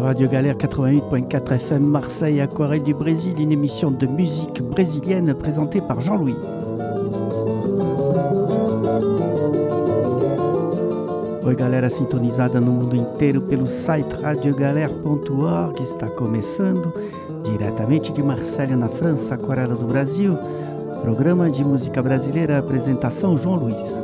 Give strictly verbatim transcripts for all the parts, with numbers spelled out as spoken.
Radio Galère quatre-vingt-huit virgule quatre F M Marseille, Aquarelle du Brésil, une émission de musique brésilienne présentée par Jean-Louis. Oi galera sintonizada no mundo inteiro pelo site radio galère ponto org, está começando diretamente de Marselha, na França, Aquarela do Brasil, programa de música brasileira, apresentação João Luiz.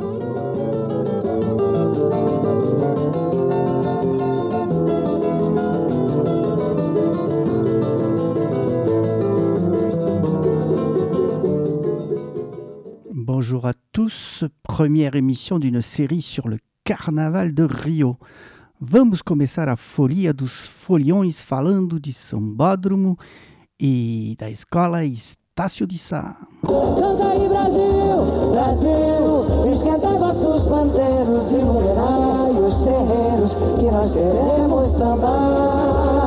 Bonjour à tous, première émission d'une série sur le Carnaval de Rio. Vamos começar a folia dos foliões falando de Sambódromo e da escola Estácio de Sá. Canta aí Brasil, Brasil, esquenta vossos pandeiros e iluminai os terreiros que nós queremos sambar.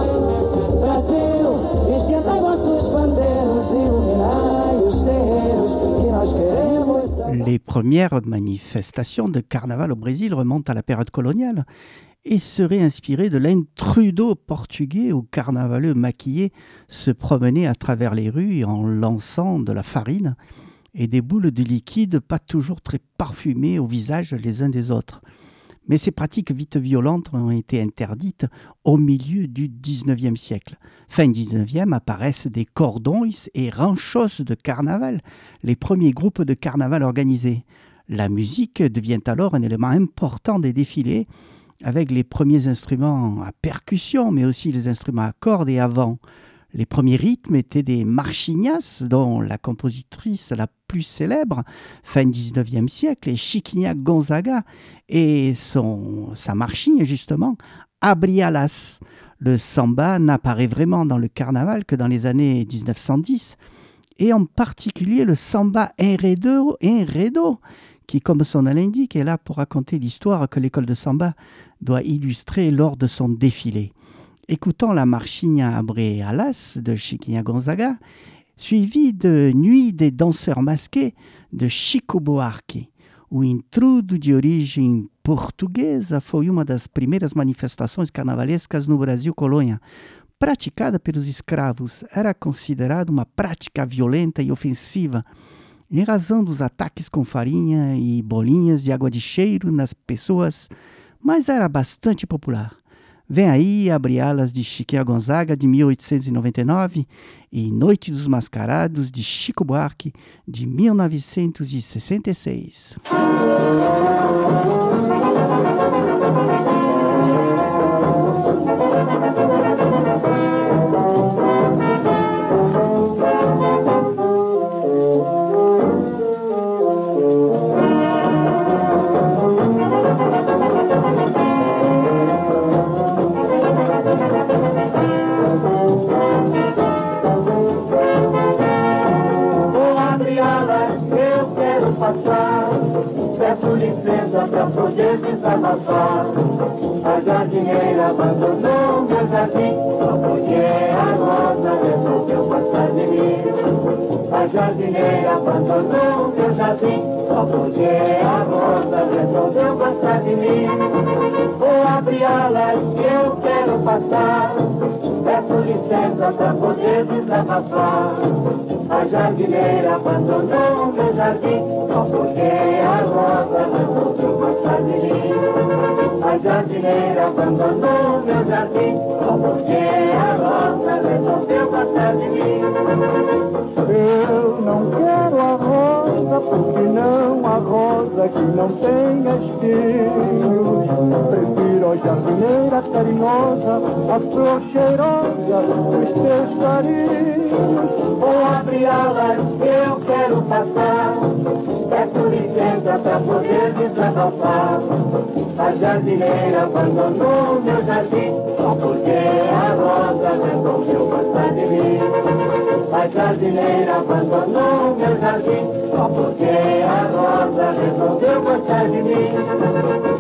Brasil, esquenta vossos pandeiros e iluminai os terreiros que nós queremos sambar. Les premières manifestations de carnaval au Brésil remontent à la période coloniale et seraient inspirées de l'intrudo portugais où carnavaleux maquillés se promenaient à travers les rues en lançant de la farine et des boules de liquide pas toujours très parfumées au visage les uns des autres. Mais ces pratiques vite violentes ont été interdites au milieu du dix-neuvième siècle. Fin dix-neuvième apparaissent des cordons et ranchos de carnaval, les premiers groupes de carnaval organisés. La musique devient alors un élément important des défilés, avec les premiers instruments à percussion, mais aussi les instruments à cordes et à vent. Les premiers rythmes étaient des marchinhas, dont la compositrice la plus célèbre, fin dix-neuvième siècle, est Chiquinha Gonzaga, et son, sa marchinha, justement, Abrialas. Le samba n'apparaît vraiment dans le carnaval que dans les années dix-neuf cent dix, et en particulier le samba enredo, enredo qui, comme son nom l'indique, est là pour raconter l'histoire que l'école de samba doit illustrer lors de son défilé. Écoutons la marchinha Abrialas de Chiquinha Gonzaga, suivie de Nuit des danseurs masqués de Chico Buarque. O intrudo de origem portuguesa foi uma das primeiras manifestações carnavalescas no Brasil colônia. Praticada pelos escravos, era considerada uma prática violenta e ofensiva, em razão dos ataques com farinha e bolinhas de água de cheiro nas pessoas, mas era bastante popular. Vem aí Abrialas de Chiquinha Gonzaga, de mil oitocentos e noventa e nove, e Noite dos Mascarados, de Chico Buarque, de mil novecentos e sessenta e seis. Peço licença pra poder desabafar. A jardineira abandonou meu jardim, só porque a rosa resolveu passar de mim. A jardineira abandonou meu jardim, só porque a rosa resolveu passar de mim. Vou abrir alas que eu quero passar. Peço licença pra poder desabafar. A jardineira abandonou meu jardim, só porque a rosa resolveu passar de mim. A jardineira abandonou meu jardim, só porque a rosa resolveu passar de mim. Eu não quero a rosa, porque não a rosa que não tem espinhos. Prefiro a jardineira carinhosa, a flor cheirosa dos teus carinhos. Vou abrir alas que eu quero passar. Peço licença pra poder desabafar. A jardineira abandonou meu jardim, só porque a rosa resolveu passar de mim. A jardineira abandonou meu jardim, só porque a rosa resolveu passar de mim.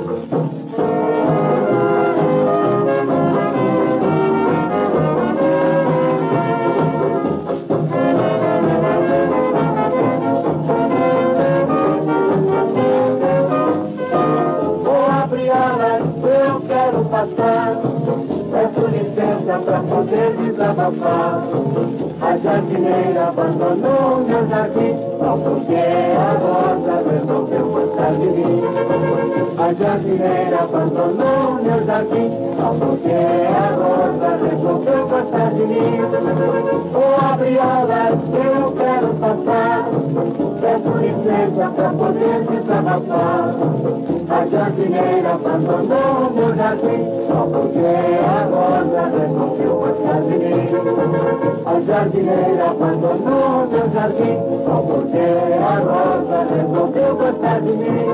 Vou abrir alas, eu quero passar. Peço licença licença pra poder desabafar. A jardineira abandonou meu jardim, só porque a rosa resolveu gostar de mim. A jardineira abandonou meu jardim, só porque a rosa resolveu gostar de mim. Oh, abre alas, eu quero passar, peço licença pra poder desabafar. A jardineira abandonou meu jardim, só porque a rosa resolveu gostar de mim. A jardineira abandonou meu jardim, só porque a rosa resolveu gostar de mim.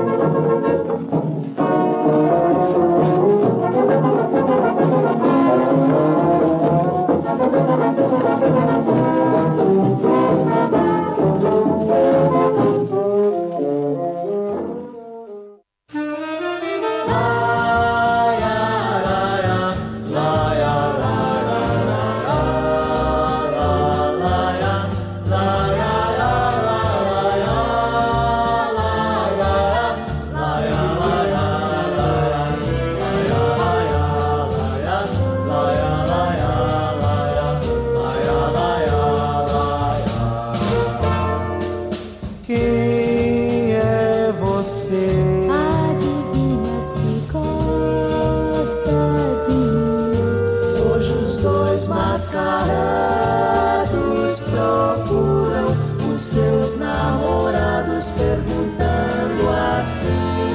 Mascarados procuram os seus namorados perguntando assim: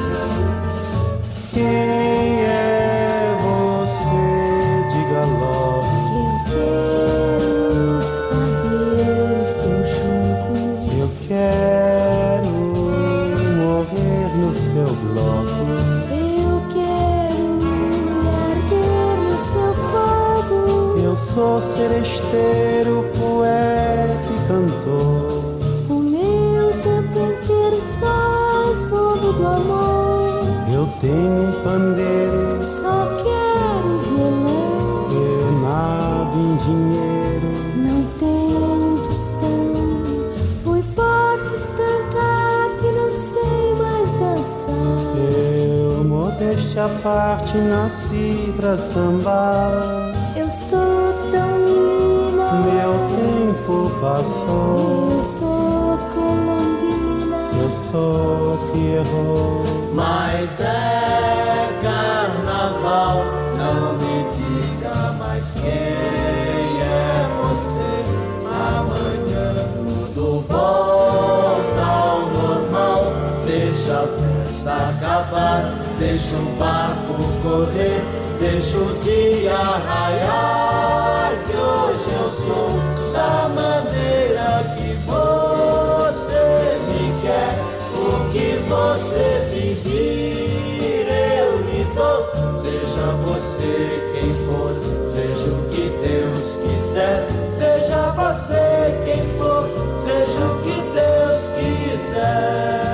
quem é você? Diga logo que eu quero saber o seu jogo. Eu quero morrer no seu bloco. Eu quero arder no seu fogo. Eu sou seresteiro, poeta e cantor. O meu tempo inteiro só soube do amor. Eu tenho um pandeiro, só quero violão. Eu nado em dinheiro, não tenho um tostão. Fui porta estandarte, não sei mais dançar. Eu, modéstia à parte, nasci pra sambar. Eu sou tão menina, meu tempo passou. Eu sou colombina, eu sou Pierrot. Mas é carnaval, não me diga mais quem é você. Amanhã tudo volta ao normal. Deixa a festa acabar, deixa o barco correr, deixa o dia raiar, que hoje eu sou da maneira que você me quer. O que você pedir eu lhe dou. Seja você quem for, seja o que Deus quiser. Seja você quem for, seja o que Deus quiser.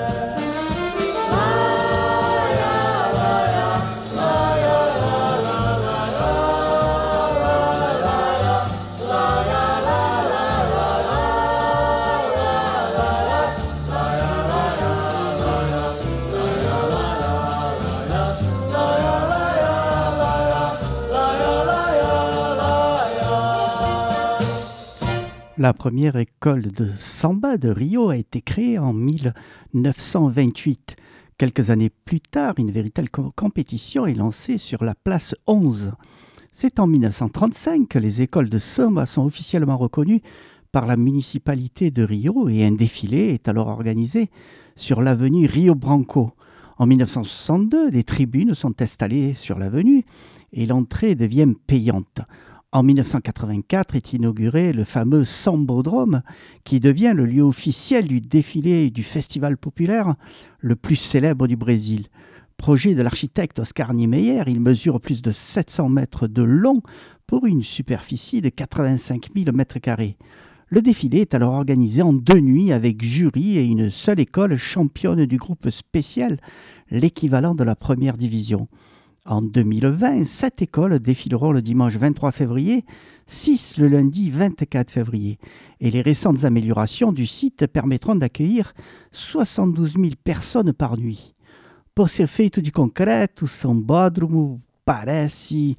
La première école de samba de Rio a été créée en mille neuf cent vingt-huit. Quelques années plus tard, une véritable compétition est lancée sur la place onze. C'est en mille neuf cent trente-cinq que les écoles de samba sont officiellement reconnues par la municipalité de Rio et un défilé est alors organisé sur l'avenue Rio Branco. En mille neuf cent soixante-deux, des tribunes sont installées sur l'avenue et l'entrée devient payante. En mille neuf cent quatre-vingt-quatre est inauguré le fameux Sambodrome qui devient le lieu officiel du défilé du festival populaire le plus célèbre du Brésil. Projet de l'architecte Oscar Niemeyer, il mesure plus de sept cents mètres de long pour une superficie de quatre-vingt-cinq mille mètres carrés. Le défilé est alors organisé en deux nuits avec jury et une seule école championne du groupe spécial, l'équivalent de la première division. En deux mille vingt, sept écoles défileront le dimanche vingt-trois février, six le lundi vingt-quatre février. Et les récentes améliorations du site permettront d'accueillir soixante-douze mille personnes par nuit. Por ser feito de concreto, o sambódromo parece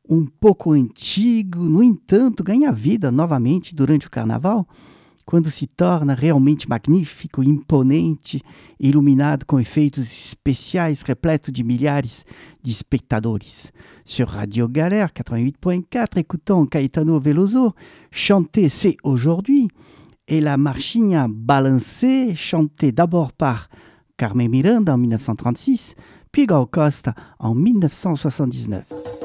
um pouco antigo, no entanto, ganha vida novamente durante o carnaval, quando se torna realmente magnífico, imponente, iluminado com efeitos especiais, repleto de milhares de espectadores. Sur Radio Galère quatre-vingt-huit point quatre, écoutons Caetano Veloso chanter C'est aujourd'hui, et la Marchinha Balancée, chantée d'abord par Carmen Miranda en mille neuf cent trente-six, puis Gal Costa en mille neuf cent soixante-dix-neuf.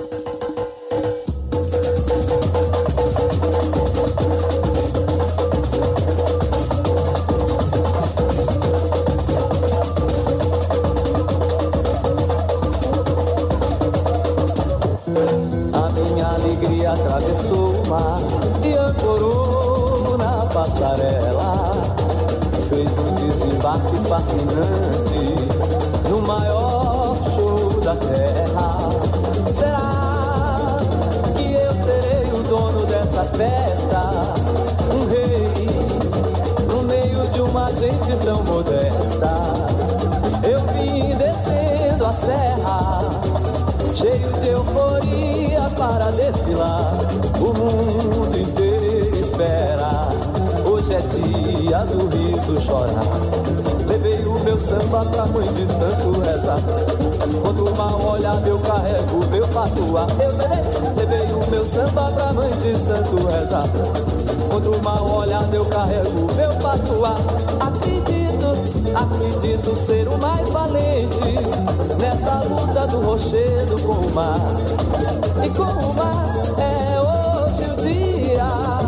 Atravessou o mar e ancorou na passarela. Fez um desembarque fascinante no maior show da terra. Será que eu serei o dono dessa festa? Um rei no meio de uma gente tão modesta. Eu vim descendo a serra, cheio de euforia para desfilar. O mundo inteiro espera. Hoje é dia do riso chorar. Levei o meu samba pra mãe de santo rezar. Quando mal olhar eu carrego meu patuá. Eu levei, levei o meu samba pra mãe de santo rezar. Quando mal olhar eu carrego meu patuá. Acredito, acredito ser o mais valente nessa luta do rochedo com o mar. E com o mar é hoje o dia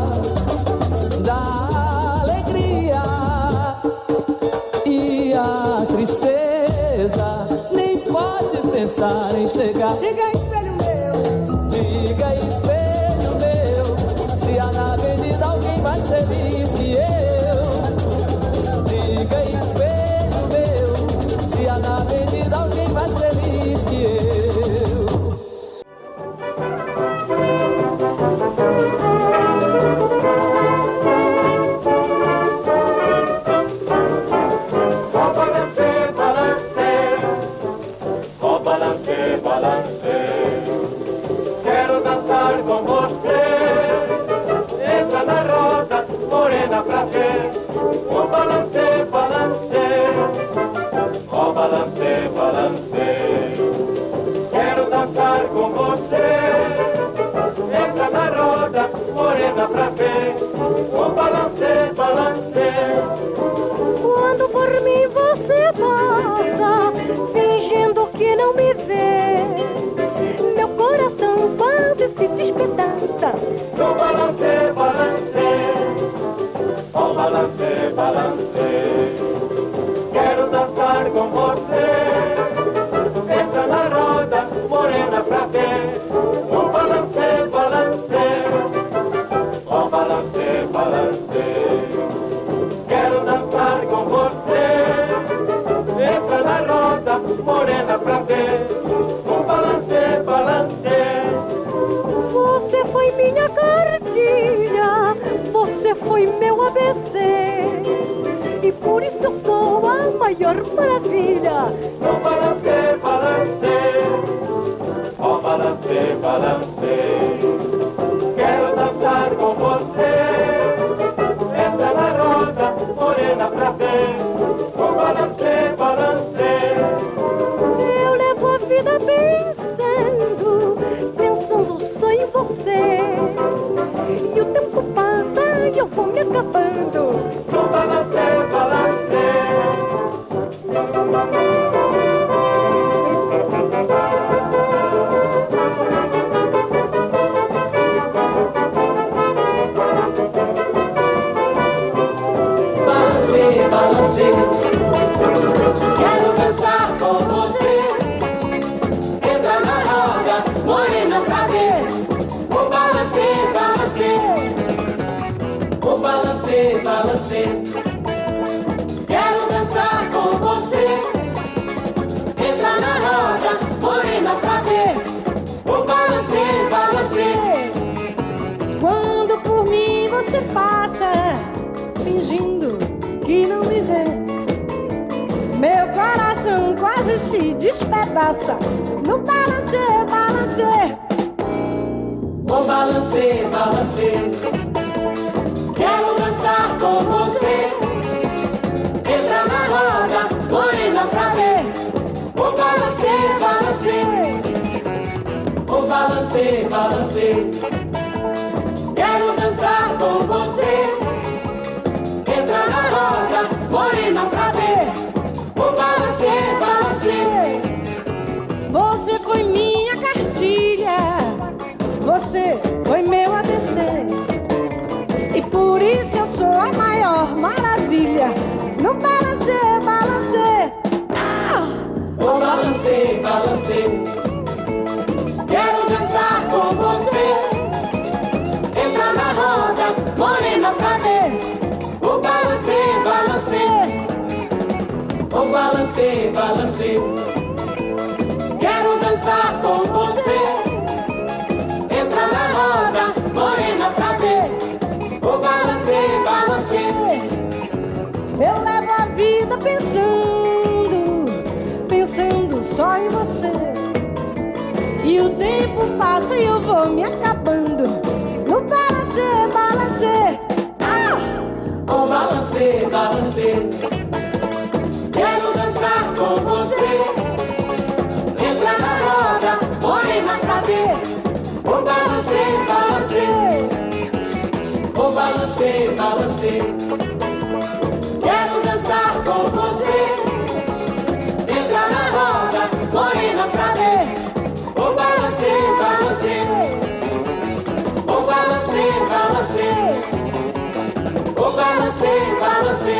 da alegria. E a tristeza nem pode pensar em chegar. Diga, espelho meu, diga, espelho meu, se há na avenida alguém mais feliz que eu. Diga, espelho meu, se há na avenida alguém mais feliz que eu. Quando por mim você passa, fingindo que não me vê, meu coração quase se despedaça. No balance, balance, oh balance, balance, quero dançar com você. Entra na roda, morena pra ver. No balance, balance, oh balance, balance, quero dançar com você. Entra na roda, morena pra ver. No balance, balance. Você foi minha cartilha, você foi meu A B C, e por isso eu sou a maior maravilha. No balance, balance, oh balance, balance, quero dançar com você. Entra na roda, morena pra ver. No balance, balance. Eu levo a vida vencendo, pensando só em você, e o tempo passa e eu vou me acabando. No balance, balance. Balance, balance, quero dançar com você. Entra na roda, morena pra ver. O balance, balance, o balance, balance, quero dançar com você. Entra na roda, morena pra ver. O balance, balance. Quando por mim você passa, fingindo que não me vê, meu coração quase se despedaça. No balance, balance, balancê, balancê. Quero dançar com você. Entra na roda, morena pra ver. O balancê, balancê. O balancê, balancê. Quero dançar com você. Entra na roda, morena pra ver. O balancê, balancê. Você foi minha cartilha, você foi meu A B C, e por isso eu sou a maior maravilha no balancê, balancê. Ah! O balancê, balancê. Quero dançar com você. Entra na roda, morena pra ver. O balancê, balancê. O balancê, balancê. Quero dançar com você. Entra na roda, morena pra ver. O balancê, balancê. Eu levo a vida pensando, pensando só em você. E o tempo passa e eu vou me acabando no balancê, balancê. Ah! O balancê, balancê. Quero dançar com você. Entra na roda, morena pra ver. O balancê, balancê. O balancê, balancê. Quero dançar com você. Entra na roda, morena pra ver. O balancê, balancê. O balancê, balancê. O balancê, balancê.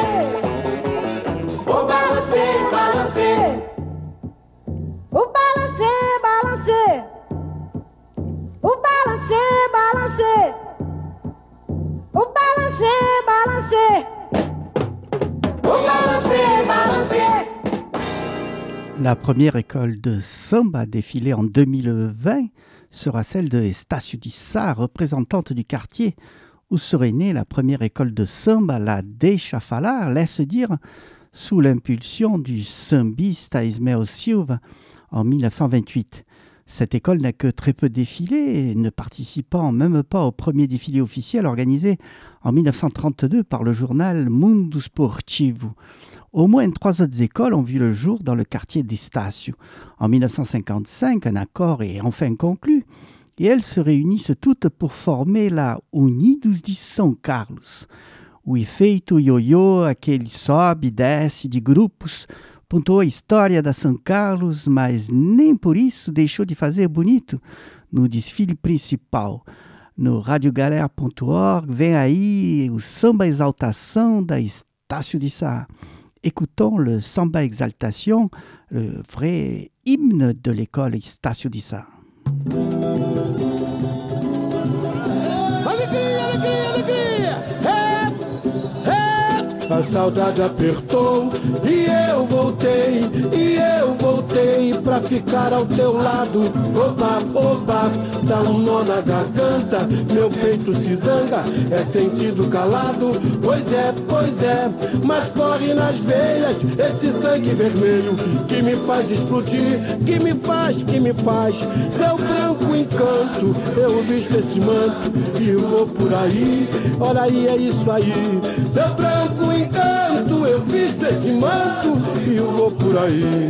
O balancê, balancê. O balancê, balancê. O balancê, balancê. O balancê, balancé. O balancé, balancé. La première école de samba défilée en deux mille vingt sera celle de Estácio de Sá, représentante du quartier où serait née la première école de samba, la Deixa Falar, laisse dire, sous l'impulsion du sambista Ismael Silva en mille neuf cent vingt-huit. Cette école n'a que très peu défilé, ne participant même pas au premier défilé officiel organisé en mille neuf cent trente-deux par le journal Mundo Esportivo. Au moins trois autres écoles ont vu le jour dans le quartier d'Estácio. En mille neuf cent cinquante-cinq, un accord est enfin conclu et elles se réunissent toutes pour former la Unidos de São Carlos. O efeito ioiô, aquele sobe e desce de grupos, pontuou a história da São Carlos, mas nem por isso deixou de fazer bonito no desfile principal. No radiogalera ponto org vem aí o Samba Exaltação da Estácio de Sá. Écoutons le Samba Exaltation, le vrai hymne de l'école Estácio de Sá. Alegria, alegria, alegria! É, é. A saudade apertou e eu voltei, e eu voltei pra ficar ao teu lado. Oba, oba, dá um nó na garganta, meu peito se zanga, é sentido calado. Pois é, pois é, mas corre nas veias esse sangue vermelho que me faz explodir, que me faz, que me faz. Seu branco encanto, eu visto esse manto e vou por aí. Olha aí, é isso aí. Seu branco encanto, eu visto esse manto e eu vou por aí.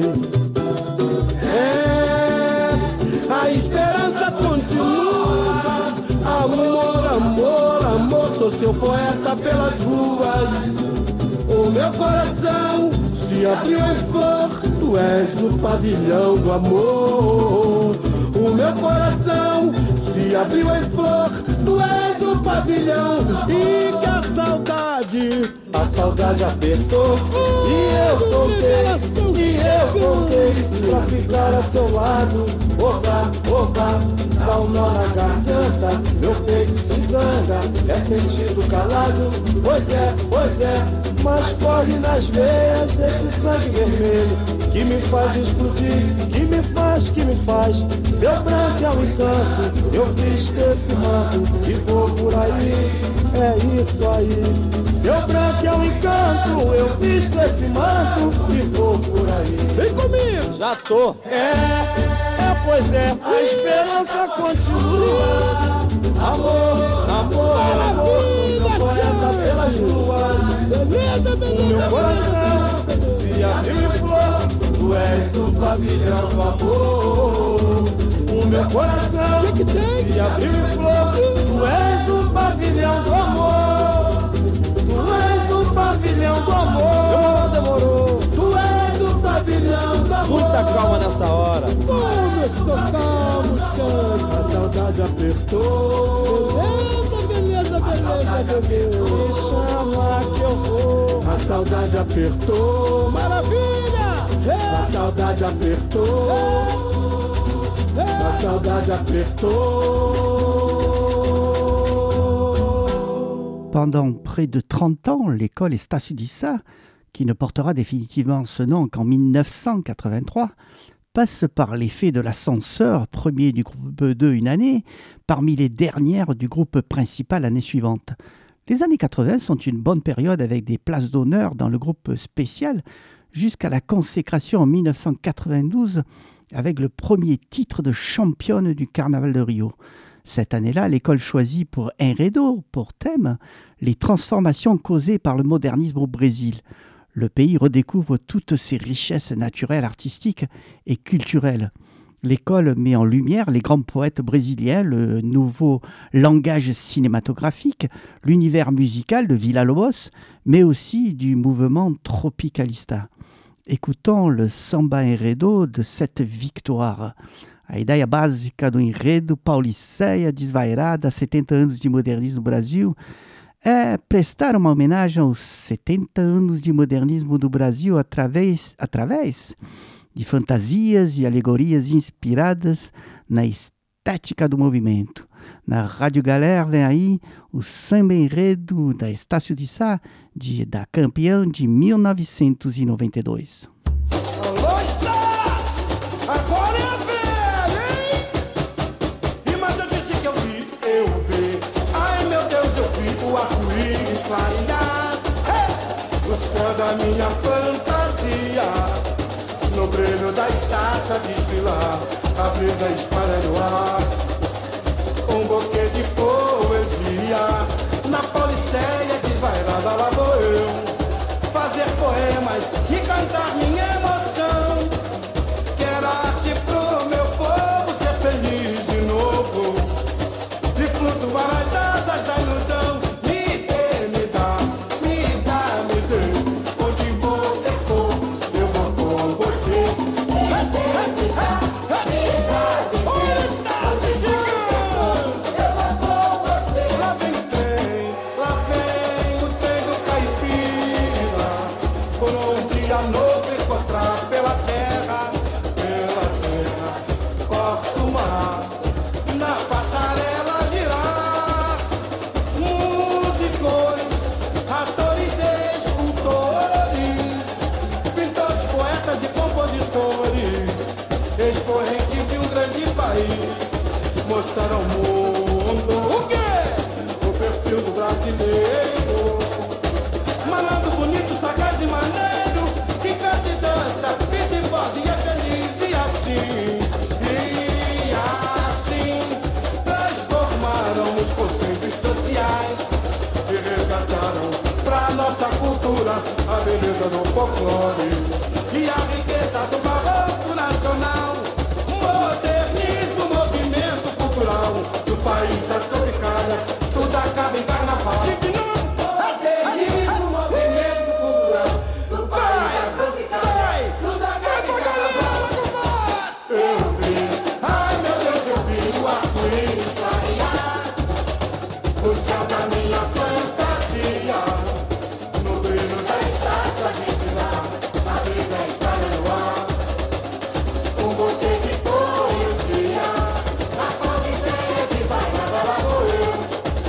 É, a esperança continua. Amor, amor, amor, sou seu poeta pelas ruas. O meu coração se abriu em flor, tu és o pavilhão do amor. O meu coração se abriu em flor, tu és o pavilhão. E que a saudade, a saudade apertou e eu voltei, e eu voltei pra ficar a seu lado. Oba, oba, dá um nó na garganta, meu peito se zanga, é sentido calado. Pois é, pois é, mas corre nas veias esse sangue vermelho que me faz explodir, que me faz, que me faz. Seu branco é um encanto, eu visto esse manto e vou por aí, é isso aí. Seu branco é um encanto, eu visto esse manto e vou por aí. Vem comigo! Já tô! É, é, pois é, a esperança continua. Amor, és um pavilhão do amor. O meu coração que que tem? Se abriu em flor. Tu és um pavilhão do amor. Tu és um pavilhão do amor. Demorou, demorou. Tu és um pavilhão do amor. Muita calma nessa hora. Vamos tocarmos, Santos. A saudade apertou. Beleza, beleza, beleza, beleza. Me chama que eu vou. A saudade apertou. Maravilha! A saudade apertou. A saudade apertou. Pendant près de trente ans, l'école Estácio de Sá, qui ne portera définitivement ce nom qu'en mille neuf cent quatre-vingt-trois, passe par l'effet de l'ascenseur, premier du groupe deux une année, parmi les dernières du groupe principal l'année suivante. Les années quatre-vingts sont une bonne période avec des places d'honneur dans le groupe spécial, jusqu'à la consécration en mille neuf cent quatre-vingt-douze avec le premier titre de championne du Carnaval de Rio. Cette année-là, l'école choisit pour Enredo, pour thème, les transformations causées par le modernisme au Brésil. Le pays redécouvre toutes ses richesses naturelles, artistiques et culturelles. L'école met en lumière les grands poètes brésiliens, le nouveau langage cinématographique, l'univers musical de Villa-Lobos, mais aussi du mouvement tropicalista. Écoutons le samba enredo de cette victoire. A ideia básica do enredo Pauliceia Desvairada, setenta anos de modernismo no Brasil, é prestar uma homenagem aos setenta anos de modernismo do Brasil através, através de fantasias e alegorias inspiradas na estética do movimento. Na Rádio Galera vem aí o samba enredo da Estácio de Sá, de, da campeã de mil novecentos e noventa e dois. Alô, Estácio! Agora é a velha, hein? E mas eu disse que eu vi, eu vi. Ai, meu Deus, eu vi o arco-íris clarear. Hey! O céu da minha fantasia, no brilho da estátua desfilar, a brisa espalha no ar. Um buquê de poesia, na Pauliceia desvairada lá vou eu, fazer poemas e cantar minha emoção. Quero arte pro meu povo ser feliz de novo e flutuar nas asas da ilusão. Me dê, me dá, me dá, me dê. Onde você for, eu vou com você. Me dê, me dá, me dá, me dê. Onde está se chegando? Expoente de um grande país, mostrar ao mundo o quê? O perfil do brasileiro. Malandro, bonito, sagaz e maneiro, que canta e dança, vida e borda e é feliz. E assim, e assim, transformaram os conceitos sociais e resgataram pra nossa cultura a beleza do folclore e a riqueza do barroco nacional. Modernismo, movimento cultural do país da tropicália, tudo acaba em carnaval. Modernismo, movimento cultural do país da tropicália, tudo acaba em carnaval. Eu vi, ai meu Deus, eu vi o arco-íris clarear, o céu da minha fantasia, no brilho da estátua desfilar, a brisa espalha no ar. Um buquê de poesia, na Pauliceia desvairada lá vou eu,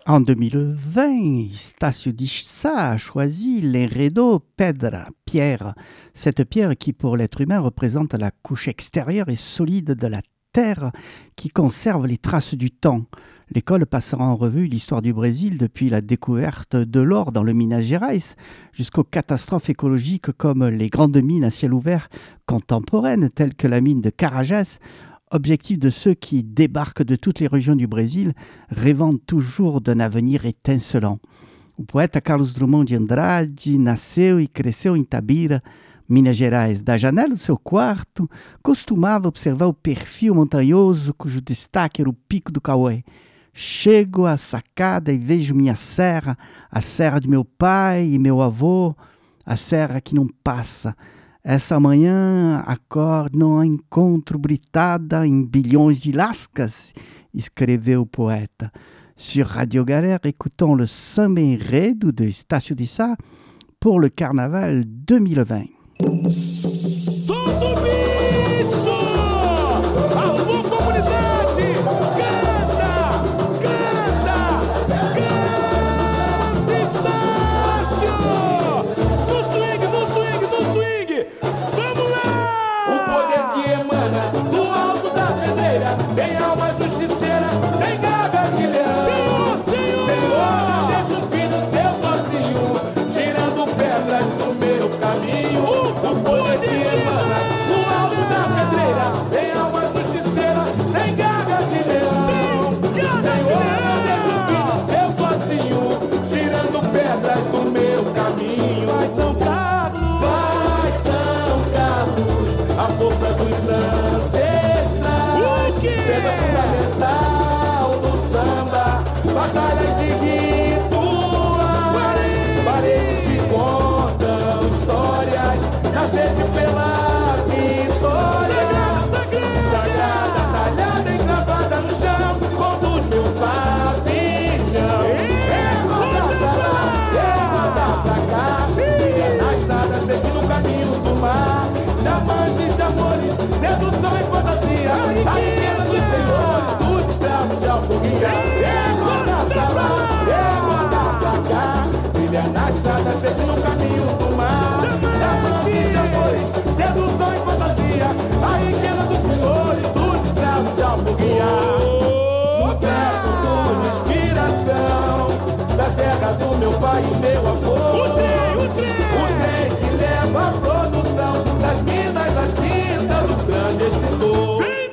En deux mille vingt, Estácio de Sá a choisi l'enredo Pedra, pierre. Cette pierre qui, pour l'être humain, représente la couche extérieure et solide de la terre qui conserve les traces du temps. L'école passera en revue l'histoire du Brésil depuis la découverte de l'or dans le Minas Gerais jusqu'aux catastrophes écologiques comme les grandes mines à ciel ouvert contemporaines telles que la mine de Carajás, objectif de ceux qui débarquent de toutes les régions du Brésil, rêvant toujours d'un avenir étincelant. O poeta Carlos Drummond de Andrade nasceu e cresceu em Itabira, Minas Gerais. Da janela do seu quarto, costumava observar o perfil montanhoso cujo destaque era o Pico do Cauê. Chego à sacada e vejo minha serra, a serra de meu pai e meu avô, a serra que não passa. Essa manhã acordo, encontro britada em bilhões de lascas, escreveu o poeta. Sur Radio Galère, écoutons le samba enredo de Estácio de Sá pour le Carnaval deux mille vingt. Som do bicho! Alô, comunidade! Canta! Canta! Canta, Estácio! No swing, no swing, no swing! Vamos lá! O poder que emana do alto da pedreira tem alma justiceira, tem garra de leão. Senhor, Senhor! Senhor, não deixa o filho seu sozinho, tirando pedras do meu caminho. O poder que emana do alto da pedreira tem alma justiceira, tem garra de leão. Senhor, não deixa o filho seu sozinho, tirando pedras do meu caminho. Vai, São Carlos! Vai, São Carlos, a força dos ancestrais. O quê? Pedra fundamental do samba, batalhas e rituais, paredes que contam histórias, na sede pela vitória. Sagrada, talhada e gravada no chão, conduz meu pavilhão. É rodar pra lá, é rodar pra cá, e na estrada seguindo o caminho do mar. Diamantes de amores, sedução e fantasia, a riqueza dos senhores, dos escravos de alforria. É rodar pra lá, é rodar pra cá, brilha na estrada seguindo o caminho do mar. Diamantes de amores, sedução e fantasia, a riqueza dos senhores, dos escravos de alforria. No verso de inspiração, da serra do meu pai e meu avô. O trem, o trem! O trem que leva a produção das minas, a tinta do grande extintor. Sem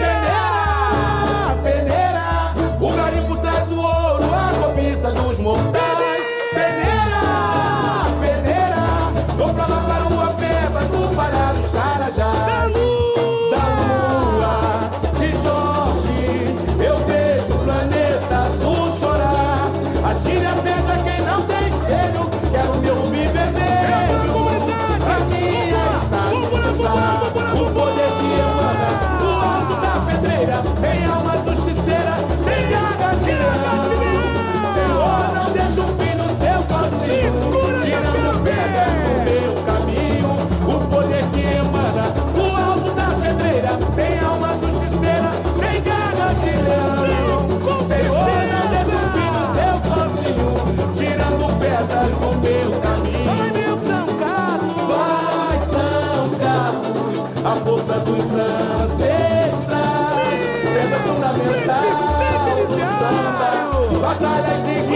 peneira, peneira, o garimpo traz o ouro, a cobiça dos mortais. Peneira, peneira, dou pra lá para uma pedra, vou parar os carajás. Da lua, Da lua, de Jorge, eu vejo o planeta azul chorar. Atire a pedra quem não tem espelho, quero meu rubi vermelho. A minha Estácio de Sá, o poder que emana do alto da pedreira tem alma justiceira, tem garra de leão. Senhor, não deixa um filho seu sozinho, tirando pedras do meu caminho. O poder que emana do alto da pedreira tem alma justiceira, tem garra de leão. Senhor, não deixa um filho seu sozinho, tirando pedras do meu caminho. vai, meu São Carlos! Vai, São Carlos, a força dos ancestrais, pedra fundamental do samba, batalhas e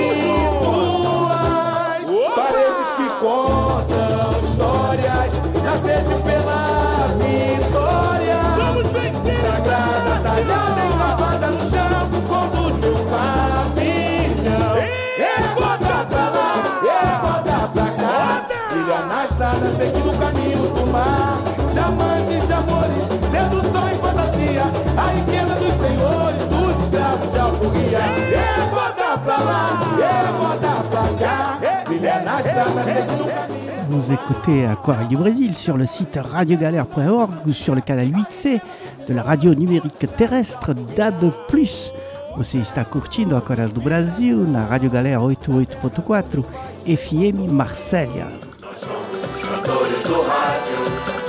rituais, paredes que contam histórias, na sede pela vitória. Vamos vencer! Sagrada, talhada e gravada no chão, conduz meu pavilhão. É rodar pra lá, é rodar pra cá, brilha na estrada, seguindo o caminho do mar. Diamantes de amores, sedução e fantasia, a riqueza dos senhores, dos escravos de alforria. É rodar pra lá, é rodar pra cá, brilha na estrada, seguindo o caminho. Vous écoutez Aquarelle du Brésil sur le site radio galère point org ou sur le canal huit C de la radio numérique terrestre D A B plus. Você está curtindo Aquarelle do Brasil na Rádio Galera oitenta e oito ponto quatro F M Marsella. Nós somos os cantores do rádio,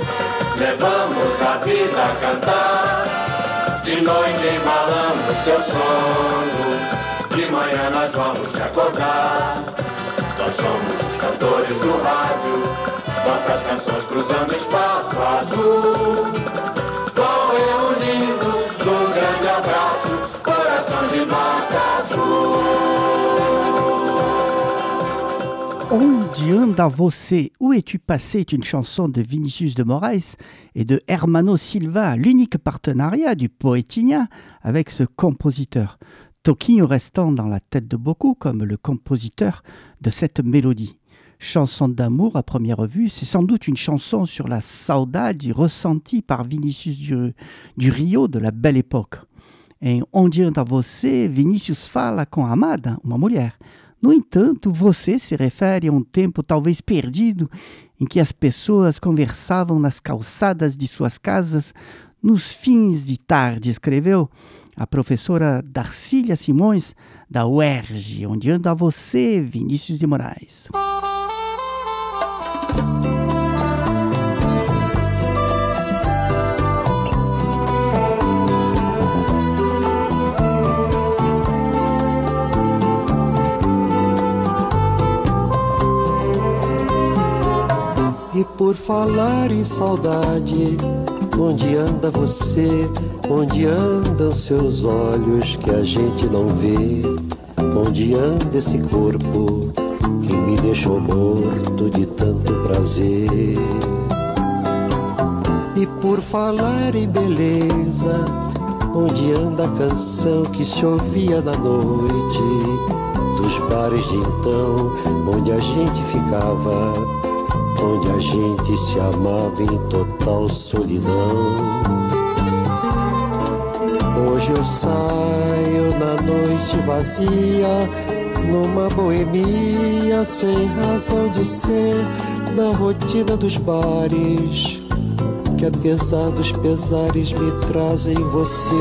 levamos a vida a cantar. De noite embalamos teu sono, de de manhã nós vamos te acordar. Nós somos os cantores do rádio, nossas canções cruzando espaço azul. Com eu lindo, um grande abraço, coração de nota azul. Onde anda você? Où es-tu passé est une chanson de Vinicius de Moraes et de Hermano Silva, l'unique partenariat du Poetinha avec ce compositeur. Toquinho restant dans la tête de beaucoup comme le compositeur de cette mélodie. Chanson d'amour à première vue, c'est sans doute une chanson sur la saudade ressentie par Vinicius du, du Rio de la belle époque. Em Onde Anda Você, Vinicius fala com a amada, uma mulher. No entanto, você se refere a um tempo talvez perdido em que as pessoas conversavam nas calçadas de suas casas nos fins de tarde, escreveu a professora Darcília Simões, da U E R J. Onde anda você, Vinícius de Moraes? E por falar em saudade, onde anda você? Onde andam seus olhos que a gente não vê? Onde anda esse corpo que me deixou morto de tanto prazer? E por falar em beleza, onde anda a canção que se ouvia na noite dos bares de então, onde a gente ficava, onde a gente se amava em total solidão? Hoje eu saio na noite vazia, numa boemia sem razão de ser, na rotina dos bares, que apesar dos pesares me trazem você.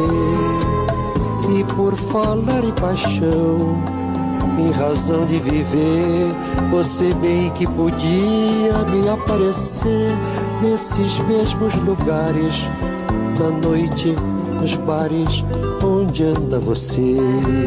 E por falar em paixão, em razão de viver, você bem que podia me aparecer nesses mesmos lugares, na noite, nos bares, onde anda você?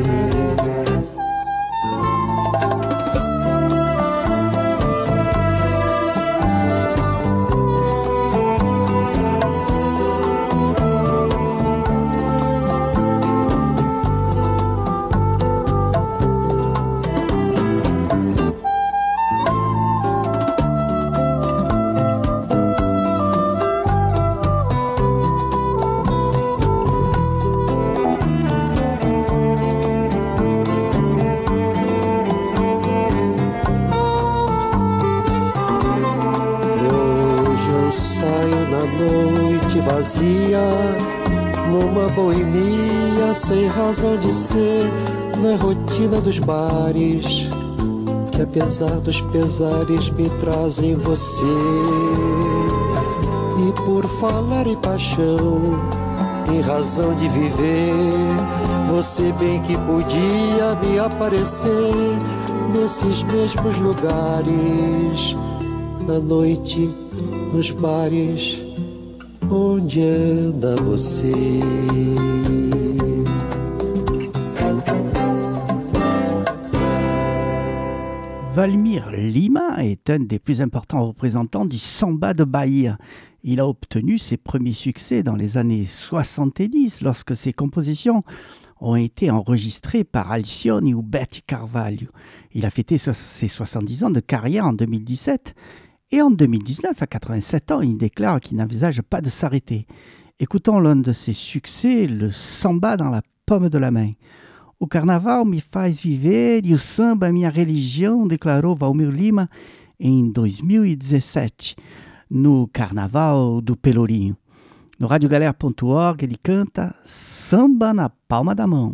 Numa boemia sem razão de ser, na rotina dos bares, que apesar dos pesares me trazem você. E por falar em paixão, em razão de viver, você bem que podia me aparecer nesses mesmos lugares, na noite, nos bares, onde anda você? Valmir Lima est un des plus importants représentants du samba de Bahia. Il a obtenu ses premiers succès dans les années soixante-dix lorsque ses compositions ont été enregistrées par Alcione ou Betty Carvalho. Il a fêté ses soixante-dix ans de carrière en deux mille dix-sept et en deux mille dix-neuf, à quatre-vingt-sept ans, il déclare qu'il n'envisage pas de s'arrêter. Écoutons l'un de ses succès, le samba dans la paume de la main. O carnaval me faz viver e o samba é minha religião, declarou Valmir Lima em dois mil e dezessete, no Carnaval do Pelourinho. No rádio galera ponto org ele canta Samba na Palma da Mão.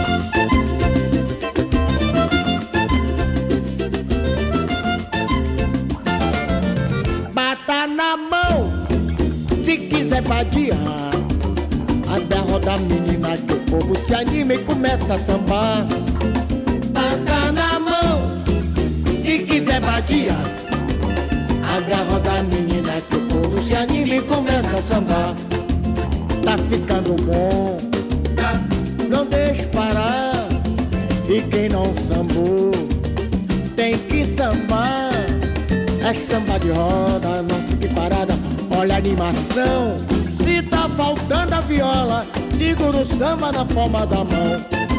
Bata na mão, se quiser vadiar. Até roda menina que o povo se anima e começa a sambar. Bata na mão, se quiser vadiar. Abre a roda menina que o povo se anima e começa a sambar. Tá ficando bom, não deixe parar. E quem não sambou tem que sambar. É samba de roda, não fique parada, olha a animação. Se tá faltando a viola, segura o samba na palma da mão.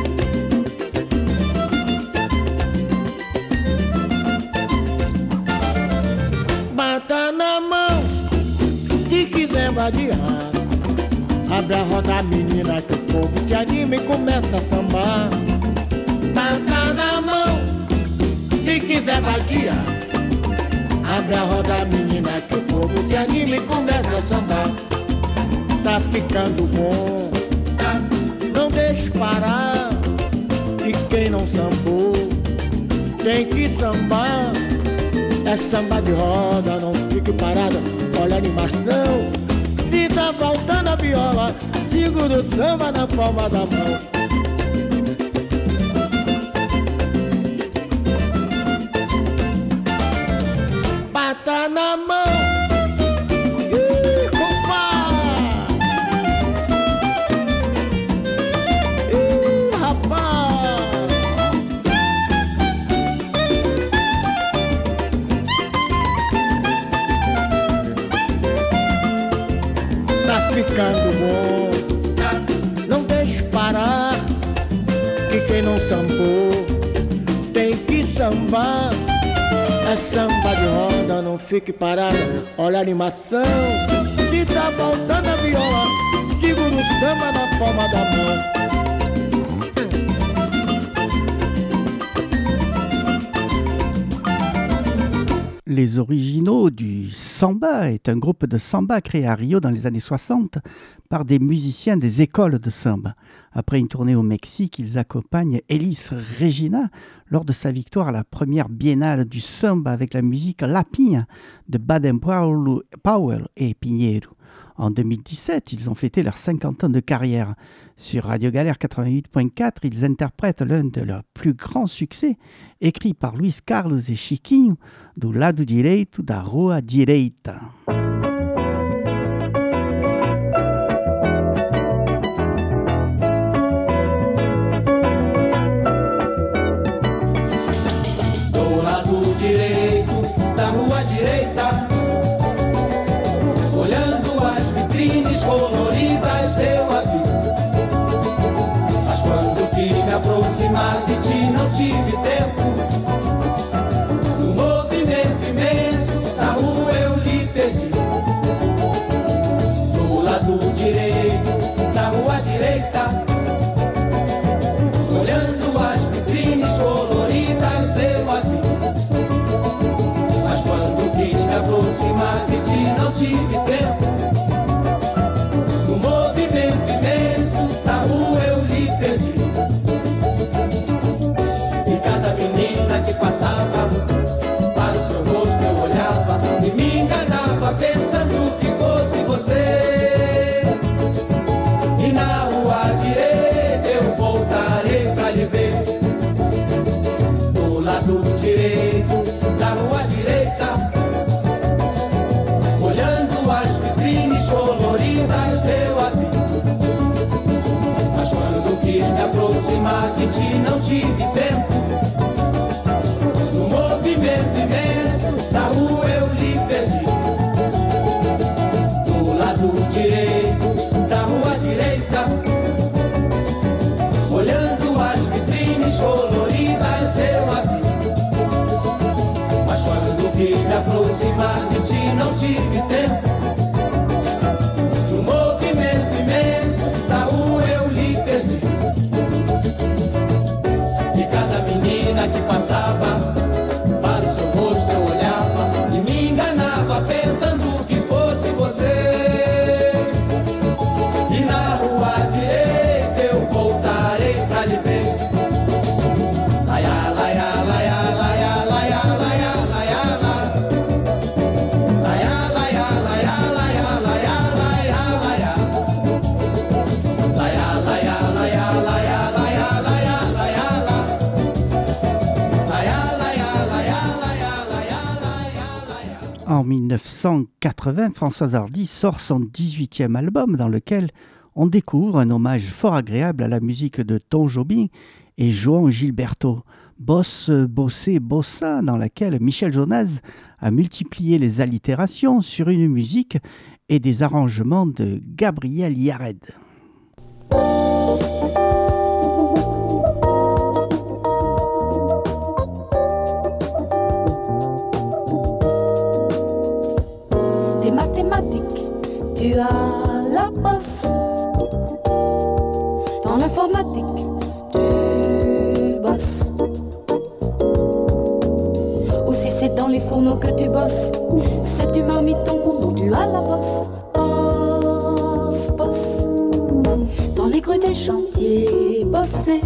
Bata na mão, se quiser vadiar. Abre a roda, menina, que o povo se anima e começa a sambar. Bata na mão, se quiser vadiar. Abre a roda, menina, que o povo se anima e começa a sambar. Tá ficando bom, não deixe parar. E quem não sambou tem que sambar. É samba de roda, não fique parada, olha a animação. Se tá faltando a viola, segura o samba na palma da mão. Bata na mão. Ih, compadre. Ih, rapaz. Tá ficando bom, não deixe parar. Que quem não sambou tem que sambar. É samba de roda, não fique parada, olha a animação. Se tá faltando a viola, segura o samba na palma da mão. Les Originaux du Samba est un groupe de samba créé à Rio dans les années soixante par des musiciens des écoles de samba. Après une tournée au Mexique, ils accompagnent Elis Regina lors de sa victoire à la première biennale du samba avec la musique Lapinha de Baden-Powell et Pinheiro. En deux mille dix-sept, ils ont fêté leurs cinquante ans de carrière. Sur Radio Galère quatre-vingt-huit point quatre, ils interprètent l'un de leurs plus grands succès, écrit par Luis Carlos et Chiquinho, Do lado direito da rua direita. Do lado direito da rua direita, olhando as vitrines coloridas eu a vi. Mas quando quis me aproximar de ti não tive tempo. No movimento imenso da rua eu lhe perdi. Do lado direito da rua direita, olhando as vitrines coloridas eu a vi. Mas quando quis me aproximar de ti não tive tempo. No movimento imenso da rua eu lhe perdi. E cada menina que passava, para o seu rosto eu olhava e me enganava pensando que fosse você. E na rua direita eu voltarei pra lhe ver. Do lado direito da rua direita, olhando as vitrines coloridas eu a vi. Mas quando quis me aproximar de ti não tive tempo. No movimento imenso da rua eu lhe perdi. Do lado direito da rua direita, olhando as vitrines coloridas eu a vi. Mas quando quis me aproximar de ti não tive tempo. No movimento imenso da rua eu lhe perdi. E cada menina que passava, para o seu rosto eu olhava e me enganava pensando que fosse você. E na rua direita eu voltarei pra lhe ver. Laia, laia, laia, laia, laia, laia, laia, laia. Laia, laia, laia, laia, laia, laia, laia. Laia, laia, laia, laia, laia, laia, laia, laia. En mille neuf cent quatre-vingts, Françoise Hardy sort son dix-huitième album dans lequel on découvre un hommage fort agréable à la musique de Tom Jobim et João Gilberto, Boss, Bossé, Bossa, dans laquelle Michel Jonas a multiplié les allitérations sur une musique et des arrangements de Gabriel Yared. Des mathématiques, tu as la bosse. Dans l'informatique, tu bosses. Ou si c'est dans les fourneaux que tu bosses, c'est du marmiton dont tu as la bosse. Bosse, bosse. Dans les grues des chantiers, bosser.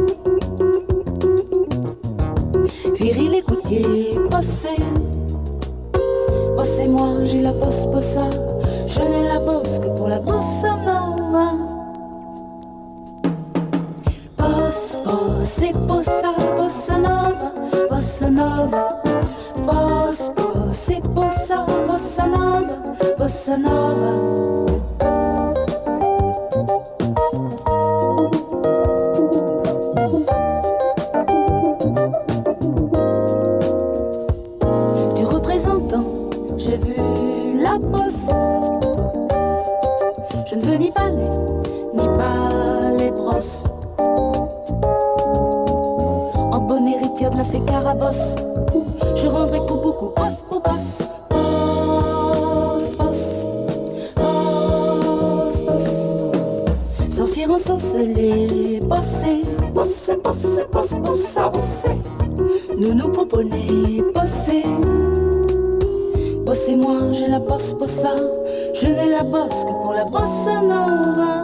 Viril écoutier, bosser. Bossez-moi, j'ai la bosse, bossa. Je n'ai la bosse que pour la bossa nova. Bosse, bosse et bossa, bossa nova, bossa nova. Bosse, bosse et bossa, bossa nova, bossa nova. Je ne veux ni balai, ni balai brosse. En bonne héritière de la fée Carabosse, je rendrai coup beaucoup, bosse pour bosse. Bosse, bosse, bosse, bosse. Sorcière ensorcelée, bosser. Bosser, bosser, bosse, bosse, bosser. Nous nous pouponner, bosser. Bossez-moi, j'ai la bosse, bossa. Je n'ai la bosse que pour la bossa nova.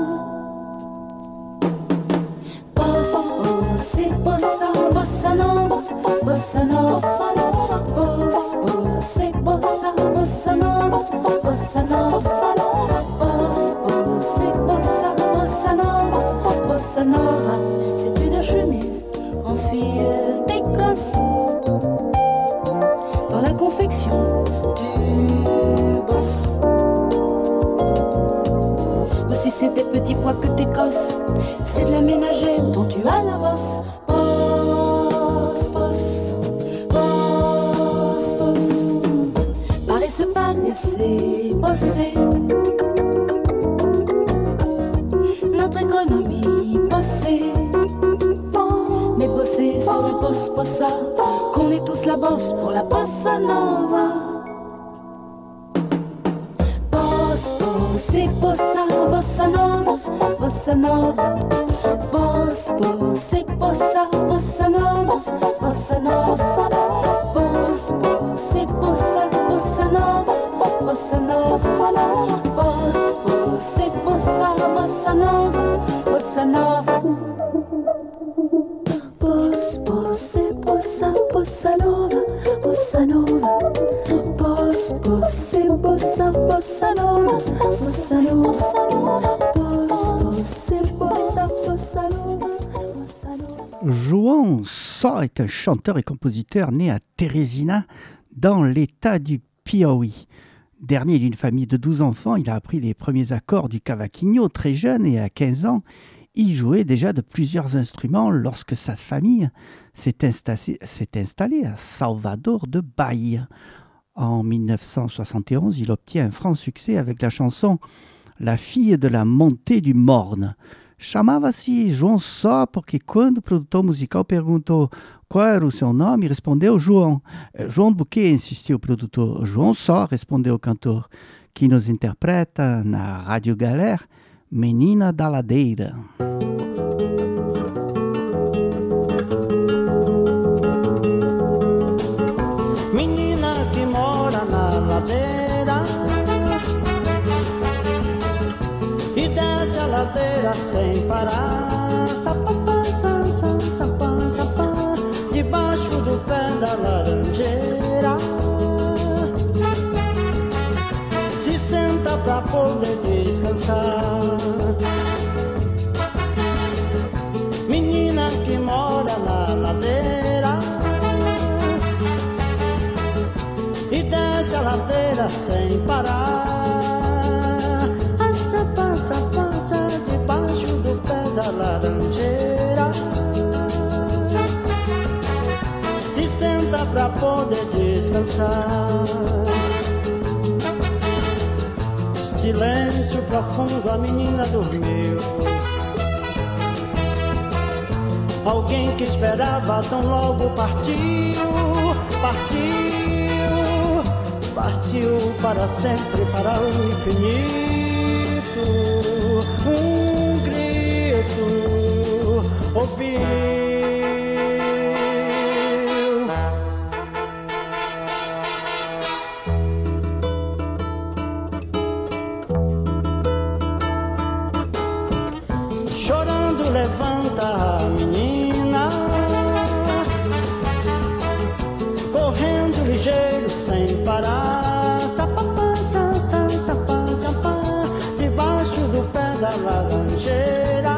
Bosse, bosse et bossa, bossa nova, bossa nova. Bosse, bosse et bossa, bossa nova, bossa nova. Bosse, bosse et bossa, bossa nova, bossa nova. C'est une chemise en fil d'Écosse. Dans la confection du boss. Ou si c'est des petits pois que t'écosses, c'est de la ménagère dont tu as la bosse. Boss, boss, boss, boss. Paresse, paresser, bosser. Notre économie, bosser. Mais bosser sur la bosse, bossa. Qu'on est tous la bosse pour la bossa nova. Bosse, bosse et bossa, bossa nova, bossa nova. Bosse, bosse et bossa, bossa nova, bossa nova. Bosse, bosse et bossa, bossa nova, bossa nova. Bosse, bosse et bossa, bossa nova, bossa nova. Bosse, bosse et bossa, bossa nova, bossa nova. Bosse, bosse et bossa, bossa nova, bossa nova. Bosse, bosse et bossa, bossa nova, bossa nova. João Só est un chanteur et compositeur né à Teresina, dans l'état du Piauí. Dernier d'une famille de douze enfants, il a appris les premiers accords du cavaquinho très jeune et à quinze ans, il jouait déjà de plusieurs instruments lorsque sa famille s'est installée, s'est installée à Salvador de Bahia. En mille neuf cent soixante et onze, il obtient un franc succès avec la chanson « La fille de la montée du Morne ». Chamava-se João Só porque quando o produtor musical perguntou qual era o seu nome, respondeu João. João do que, insistiu o produtor. João Só, respondeu o cantor, que nos interpreta na Rádio Galera, Menina da Ladeira. Menina que mora na ladeira e desce a ladeira sem parar, sapapá, sapá, sapá, sapá, debaixo do pé da laranjeira. Se senta pra poder descansar. Menina que mora na ladeira e desce a ladeira sem parar. Passa, passa, passa debaixo do pé da laranjeira. pra poder descansar. Silêncio profundo, a menina dormiu. Alguém que esperava tão logo partiu, partiu, partiu para sempre, para o infinito. Um grito ouviu. Chorando levanta a menina, correndo ligeiro sem parar. Sapapá, sa, sa, sapá, sapá, debaixo do pé da laranjeira.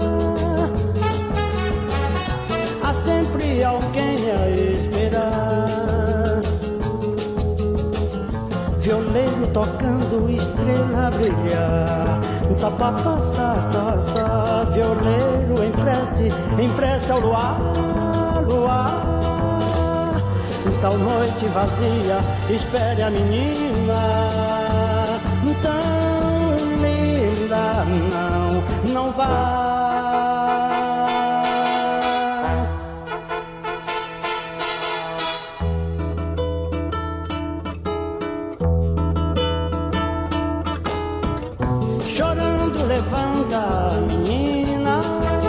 Há sempre alguém a esperar. Violeiro tocando, estrela brilhar. Sapapá, sa, sa, sa, violeiro em prece, em prece ao luar, luar. Tal noite vazia, espere a menina, tão linda, não, não vá. Chorando levanta a menina,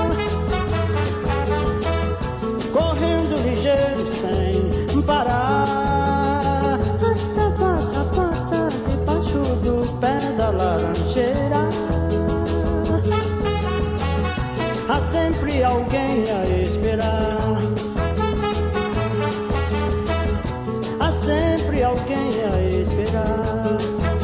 correndo ligeiro sem parar. Passa, passa, passa debaixo do pé da laranjeira. Há sempre alguém a esperar. Há sempre alguém a esperar.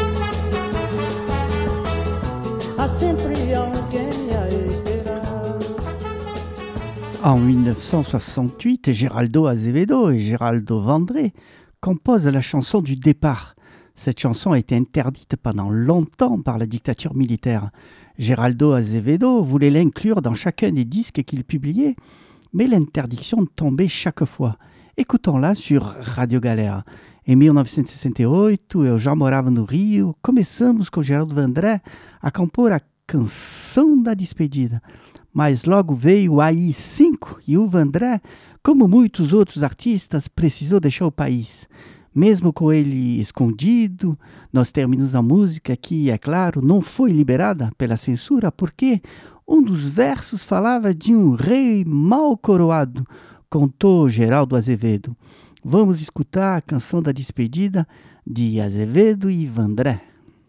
Há sempre alguém a esperar. En mille neuf cent soixante-huit, Geraldo Azevedo et Geraldo Vandré composent la chanson du départ. Cette chanson a été interdite pendant longtemps par la dictature militaire. Geraldo Azevedo voulait l'inclure dans chacun des disques qu'il publiait, mais l'interdiction tombait chaque fois. Écoutons-la sur Radio Galera. Em mille neuf cent sessenta e oito, eu já morava no Rio, começamos com Geraldo Vandré a compor a Canção da Despedida. Mas logo veio o A I cinco e o Vandré, como muitos outros artistas, precisou deixar o país. Mesmo com ele escondido, nós terminamos a música que, é claro, não foi liberada pela censura porque um dos versos falava de um rei mal coroado, contou Geraldo Azevedo. Vamos escutar a Canção da Despedida de Azevedo e Vandré.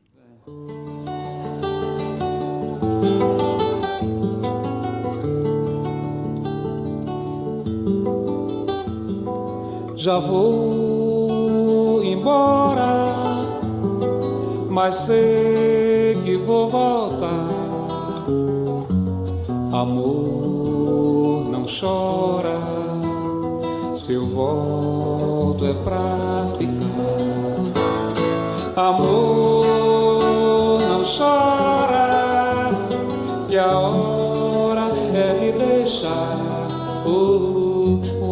Já vou embora, mas sei que vou voltar. Amor, não chora, se eu volto é pra ficar. Amor, não chora, que a hora é de deixar. Oh, o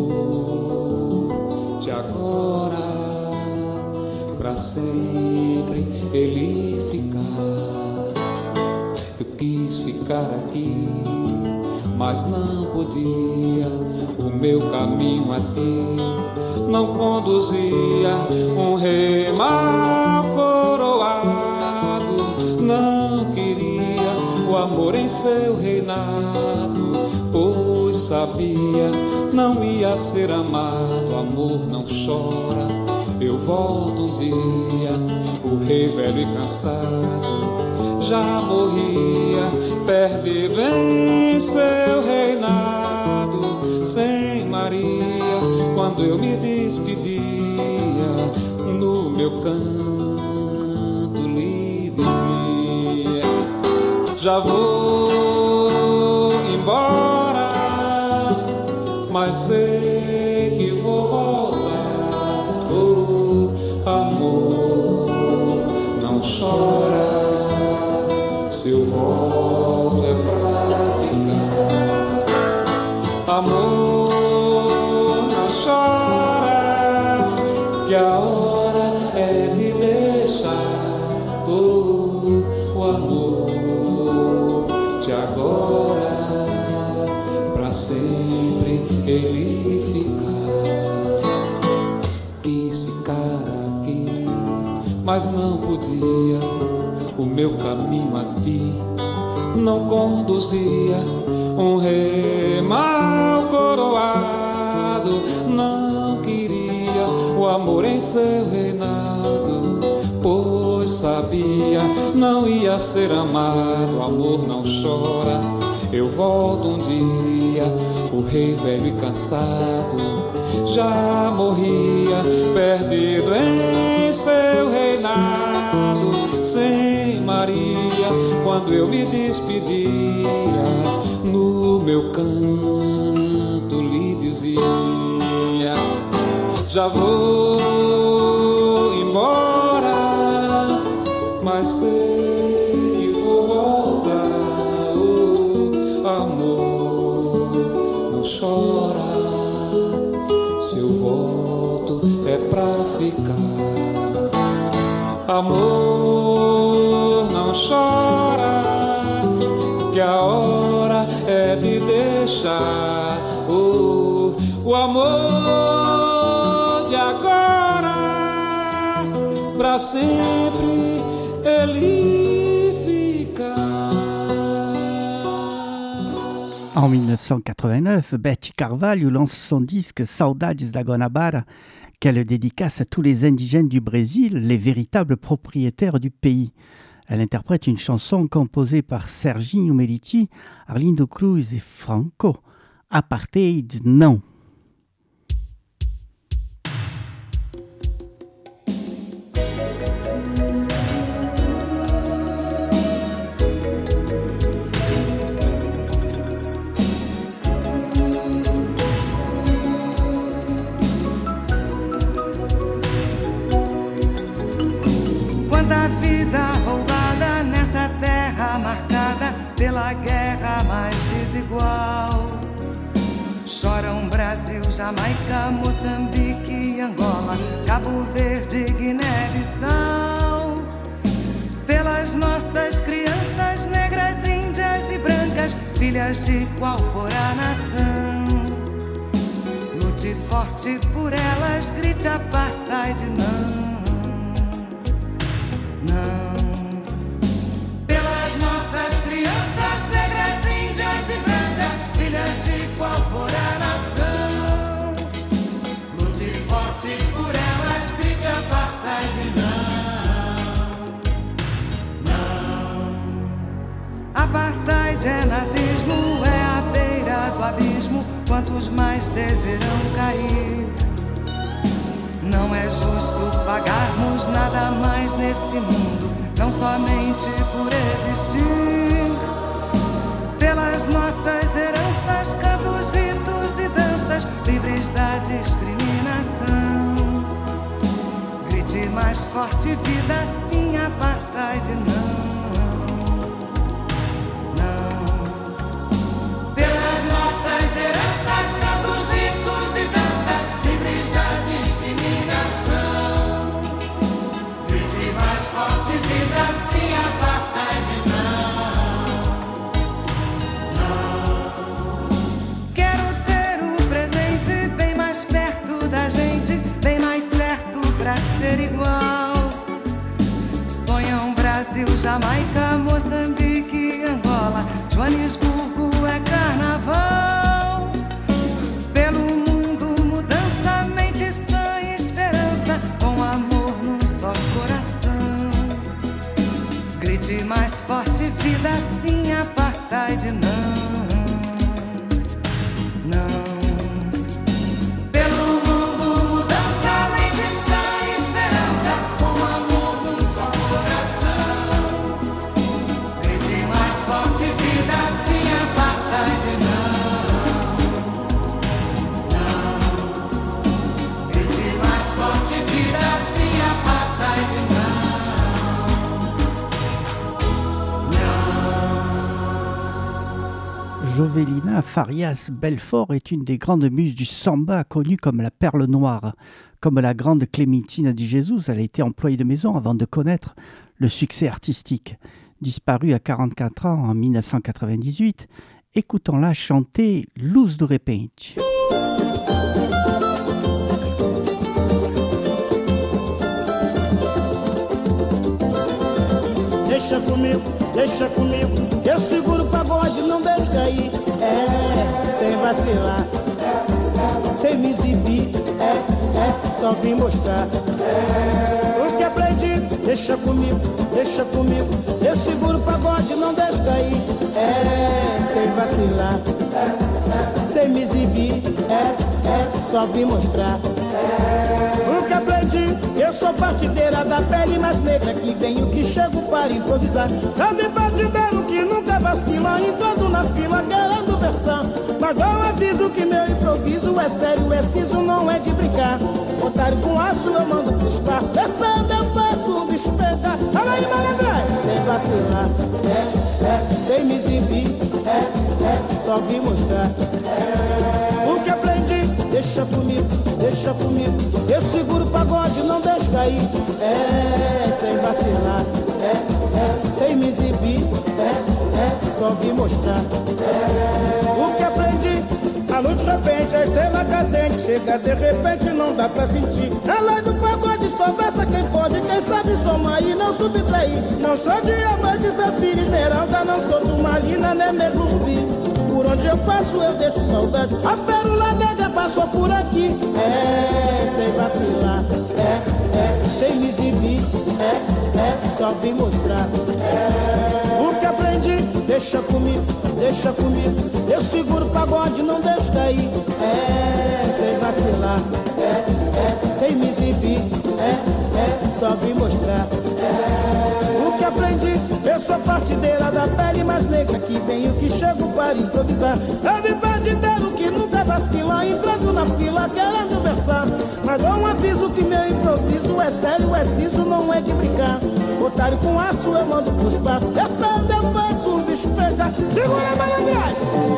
amor de agora, pra sempre ele ficar. Eu quis ficar aqui, mas não podia. O meu caminho a ti não conduzia. Um rei mal coroado não queria o amor em seu reinado, pois sabia não ia ser amado. Amor, não chora, eu volto um dia. O rei velho e cansado já morria, perdido em seu reinado. Sem Maria, quando eu me despedia, no meu canto lhe dizia: já vou embora, mas sei que vou voltar. Oh, amor, não chora, se eu volto é pra ficar. Amor, não chora, de agora pra sempre ele ficar. Quis ficar aqui, mas não podia. O meu caminho a ti não conduzia. Um rei mal coroado não queria o amor em seu reinado, pois sabia não ia ser amado. O amor não chora, eu volto um dia. O rei velho e cansado já morria, perdido em seu reinado, sem Maria. Quando eu me despedia, no meu canto lhe dizia: já vou embora, mas sei que vou voltar. Oh, amor, não chora, se eu volto é pra ficar. Amor, não chora, que a hora é de deixar. Oh, o amor de agora pra sempre ele fica. En mille neuf cent quatre-vingt-neuf, Betty Carvalho lance son disque Saudades da Guanabara, qu'elle dédicace à tous les indigènes du Brésil, les véritables propriétaires du pays. Elle interprète une chanson composée par Serginho Meriti, Arlindo Cruz et Franco. Apartheid, non. Quanta vida roubada nessa terra marcada pela guerra mais desigual. Choram Brasil, Jamaica, Moçambique, Angola, Cabo Verde, Guiné-Bissau. Pelas nossas crianças negras, índias e brancas, filhas de qual for a nação. Lute forte por elas, grite apartheid, não. Não. Pelas nossas crianças negras, índias e brancas, filhas de qual for a nação. Lute forte por elas, grite apartheid, não. Não. Apartheid é nazismo, é a beira do abismo. Quantos mais deverão cair? Não é justo pagarmos nada mais nesse mundo, não somente por existir. Pelas nossas heranças, cantos, ritos e danças, livres da discriminação. Grite mais forte, vida, sim, apartheid, não. Não. Pelas nossas heranças, cantos, ritos e danças, livres da discriminação. Grite mais forte, vida, sim, apartheid, não. Não. Quero ter o presente bem mais perto da gente, bem mais certo pra ser igual. Sonham Brasil, Jamaica, Moçambique, Angola, Joanesburgo é carnaval. Pelo mundo, mudança, mente sã e esperança, com amor num só coração. Grite mais forte, vida, sim, apartheid, não. Não. Pelo mundo, mudança, mente sã e esperança, com amor num só coração. Grite mais forte, vida, sim, apartheid, não. Não. Grite mais forte, vida, sim, apartheid, não. Jovelina Farias Belfort est une des grandes muses du samba, connue comme la perle noire. Comme la grande Clémentine de Jesus, elle a été employée de maison avant de connaître le succès artistique. Disparue à quarante-quatre ans en mille neuf cent quatre-vingt-dix-huit, écoutons-la chanter Luz do Repente. Deixa comigo, deixa comigo, eu seguro o pagode, não deixo cair. É, sem vacilar, sem me exibir, é, é, só vim mostrar. É, o que aprendi, deixa comigo, deixa comigo, eu seguro o pagode, não deixo cair. É, sem vacilar, sem me exibir, é, é, só vim mostrar. É, o que aprendi, eu sou partideira da pele mais negra que venho que chego para improvisar. Também partideiro que nunca vacila, entrando na fila querendo versão. Mas não aviso que meu improviso é sério, é siso, não é de brincar. Otário com aço eu mando pro espaço, pensando eu faço o bicho pegar. Fala aí, malandrai, sem vacilar, é, é, sem me exibir, é, é, só vim mostrar. É, o que aprendi, deixa comigo, deixa comigo, eu seguro o pagode, não deixo cair. É, sem vacilar, é, é, sem me exibir, é, é, só vim mostrar. É, o que aprendi, a luz de repente, a estrela cadente, chega de repente, não dá pra sentir. A lei do pagode só versa quem pode, quem sabe somar e não subtrair. Não sou diamante, safira, esmeralda, não sou turmalina, nem mesmo rubi. Por onde eu passo eu deixo saudade, a pérola negra passou por aqui. É, sem vacilar, é, é, sem me exibir, é, é, só vim mostrar. É, o que aprendi, deixa comigo, deixa comigo, eu seguro o pagode, não deixo cair. É, sem vacilar, é, é, sem me exibir, é, é, só vim mostrar. É, o que aprendi, eu sou partideira da pele mais negra que venho que chego para improvisar. Eu me partideiro que nunca vacila, entrando na fila querendo versar. Mas não aviso que meu improviso é sério, é siso, não é de brincar. Otário com aço eu mando pro espaço, pensando eu faço o bicho pegar. Segura a malandragem,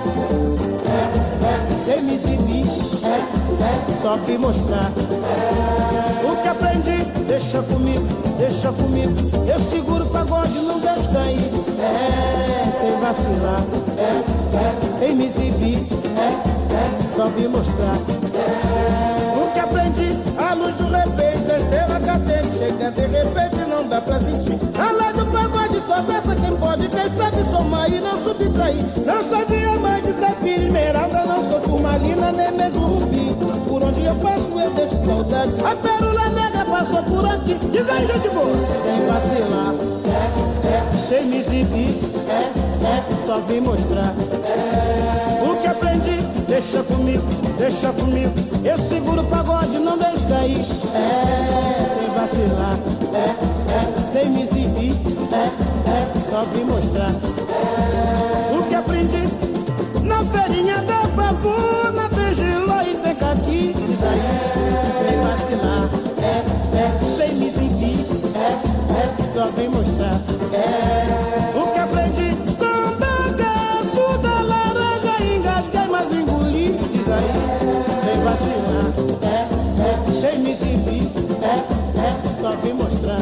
é, é, sem me exibir, é, é, só vim mostrar. É, o que aprendi, deixa comigo, deixa comigo, eu seguro o pagode, não deixo cair. É, sem vacilar, é, é, sem me exibir, é, é, só vim mostrar. É, o que aprendi, a luz do repente, a estrela cadente, chega de repente, não dá pra sentir. A lei do pagode só versa quem pode, quem sabe somar e não subtrair. Não sou diamante, safira, esmeralda, não sou turmalina, nem mesmo rubi. Por onde eu passo eu deixo saudade, a pérola negra passou por aqui. Diz aí, gente boa, sem vacilar, é, é, sem me exibir, é, é, só vim mostrar. É, o que aprendi, deixa comigo, deixa comigo, eu seguro o pagode, não deixo cair. É, sem vacilar, é, é, sem me exibir, é, é, só vim mostrar. É, o que aprendi, na feirinha da pavuna tem giló e tem caqui. Diz aí, sem vacilar, é, é, sem me exibir, é, é, só vim mostrar. É, o que aprendi, com bagaço da laranja, engasguei, mas engoli. Diz aí, sem vacilar, é, é, sem me exibir, é, é, só vim mostrar.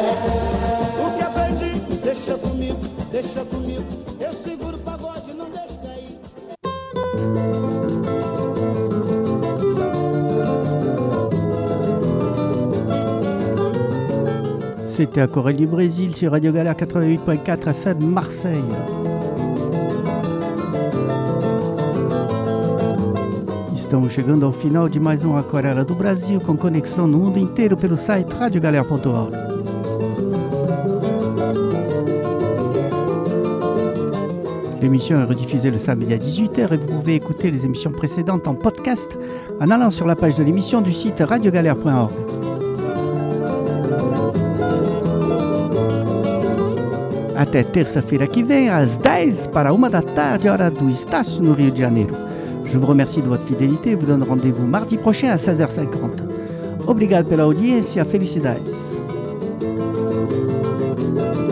É, o que aprendi, deixa comigo, deixa comigo, eu seguro o pagode, não deixo cair. C'était Aquarelle du Brésil sur Radio Galère quatre-vingt-huit point quatre F M Marseille. Estamos chegando ao final de mais um Aquarela do Brasil, com conexão no mundo inteiro pelo site radio galère ponto org. L'émission est rediffusée le samedi à dix-huit heures et vous pouvez écouter les émissions précédentes en podcast en allant sur la page de l'émission du site radio galère point org. Até terça-feira que vem, às dez para uma da tarde, hora do Estácio, no Rio de Janeiro. Je vous remercie de votre fidélité et vous donne rendez-vous mardi prochain à seize heures cinquante. Obrigado pela audiência, felicidades.